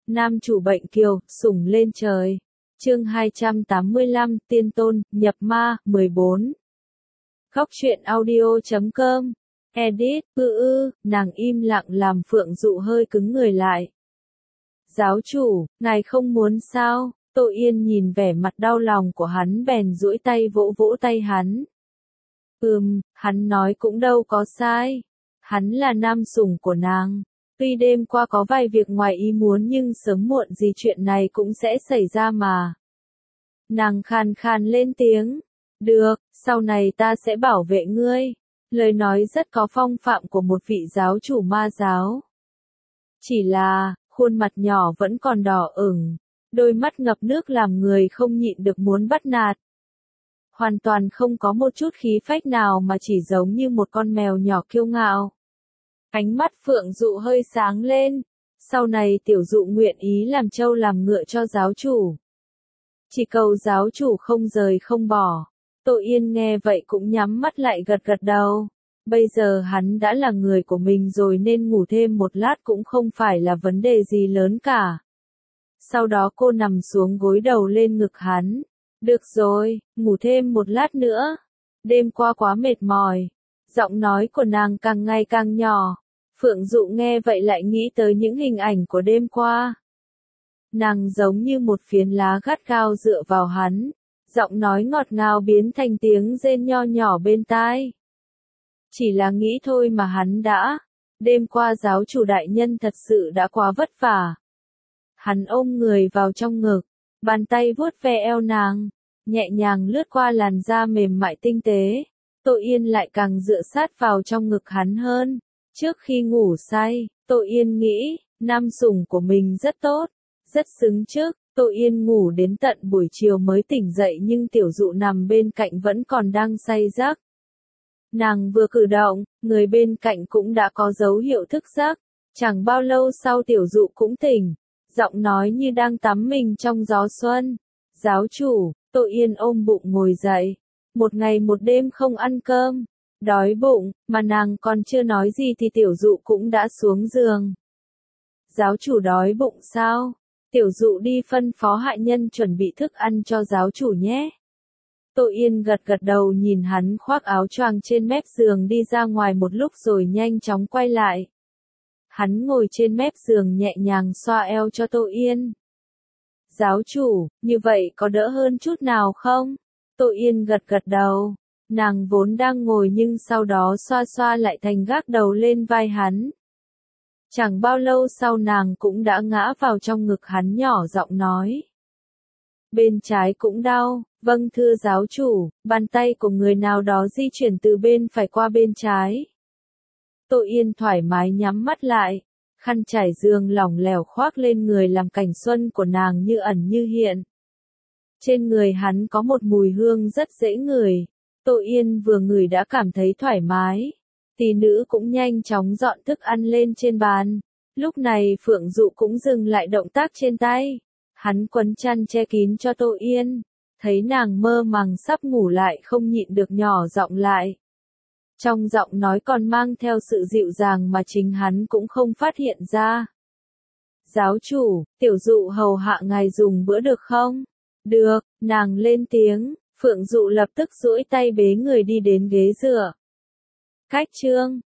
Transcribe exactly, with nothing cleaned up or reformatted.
Nam chủ bệnh kiều, sủng lên trời. Chương hai trăm tám mươi lăm, tiên tôn, nhập ma, mười bốn. Góc truyện audio chấm com. Edit, ư ư, nàng im lặng làm Phượng Dụ hơi cứng người lại. Giáo chủ, ngài không muốn sao? Tô Yên nhìn vẻ mặt đau lòng của hắn bèn duỗi tay vỗ vỗ tay hắn. Ừm, hắn nói cũng đâu có sai. Hắn là nam sủng của nàng. Tuy đêm qua có vài việc ngoài ý muốn nhưng sớm muộn gì chuyện này cũng sẽ xảy ra mà. Nàng khàn khàn lên tiếng. Được, sau này ta sẽ bảo vệ ngươi. Lời nói rất có phong phạm của một vị giáo chủ ma giáo. Chỉ là, khuôn mặt nhỏ vẫn còn đỏ ửng, đôi mắt ngập nước làm người không nhịn được muốn bắt nạt. Hoàn toàn không có một chút khí phách nào mà chỉ giống như một con mèo nhỏ kiêu ngạo. Ánh mắt Phượng Dụ hơi sáng lên. Sau này tiểu dụ nguyện ý làm trâu làm ngựa cho giáo chủ. Chỉ cầu giáo chủ không rời không bỏ. Tô Yên nghe vậy cũng nhắm mắt lại gật gật đầu. Bây giờ hắn đã là người của mình rồi nên ngủ thêm một lát cũng không phải là vấn đề gì lớn cả. Sau đó cô nằm xuống gối đầu lên ngực hắn. Được rồi, ngủ thêm một lát nữa. Đêm qua quá mệt mỏi. Giọng nói của nàng càng ngày càng nhỏ. Phượng Dụ nghe vậy lại nghĩ tới những hình ảnh của đêm qua. Nàng giống như một phiến lá gắt gao dựa vào hắn. Giọng nói ngọt ngào biến thành tiếng rên nho nhỏ bên tai. Chỉ là nghĩ thôi mà hắn đã. Đêm qua giáo chủ đại nhân thật sự đã quá vất vả. Hắn ôm người vào trong ngực. Bàn tay vuốt ve eo nàng. Nhẹ nhàng lướt qua làn da mềm mại tinh tế. Tô Yên lại càng dựa sát vào trong ngực hắn hơn. Trước khi ngủ say, Tô Yên nghĩ, nam sủng của mình rất tốt, rất xứng trước. Tô Yên ngủ đến tận buổi chiều mới tỉnh dậy nhưng tiểu dụ nằm bên cạnh vẫn còn đang say giấc. Nàng vừa cử động, người bên cạnh cũng đã có dấu hiệu thức giấc. Chẳng bao lâu sau tiểu dụ cũng tỉnh, giọng nói như đang tắm mình trong gió xuân. Giáo chủ, Tô Yên ôm bụng ngồi dậy. Một ngày một đêm không ăn cơm. Đói bụng, mà nàng còn chưa nói gì thì tiểu dụ cũng đã xuống giường. Giáo chủ đói bụng sao? Tiểu dụ đi phân phó hạ nhân chuẩn bị thức ăn cho giáo chủ nhé. Tô Yên gật gật đầu nhìn hắn khoác áo choàng trên mép giường đi ra ngoài một lúc rồi nhanh chóng quay lại. Hắn ngồi trên mép giường nhẹ nhàng xoa eo cho Tô Yên. Giáo chủ, như vậy có đỡ hơn chút nào không? Tô Yên gật gật đầu. Nàng vốn đang ngồi nhưng sau đó xoa xoa lại thành gác đầu lên vai hắn. Chẳng bao lâu sau nàng cũng đã ngã vào trong ngực hắn nhỏ giọng nói. Bên trái cũng đau, vâng thưa giáo chủ, bàn tay của người nào đó di chuyển từ bên phải qua bên trái. Tô Yên thoải mái nhắm mắt lại, khăn trải giường lỏng lẻo khoác lên người làm cảnh xuân của nàng như ẩn như hiện. Trên người hắn có một mùi hương rất dễ ngửi. Tô Yên vừa ngửi đã cảm thấy thoải mái. Tỷ nữ cũng nhanh chóng dọn thức ăn lên trên bàn. Lúc này Phượng Dụ cũng dừng lại động tác trên tay. Hắn quấn chăn che kín cho Tô Yên. Thấy nàng mơ màng sắp ngủ lại không nhịn được nhỏ giọng lại. Trong giọng nói còn mang theo sự dịu dàng mà chính hắn cũng không phát hiện ra. Giáo chủ, tiểu dụ hầu hạ ngài dùng bữa được không? Được, nàng lên tiếng. Phượng Dụ lập tức duỗi tay bế người đi đến ghế dựa. Cách chương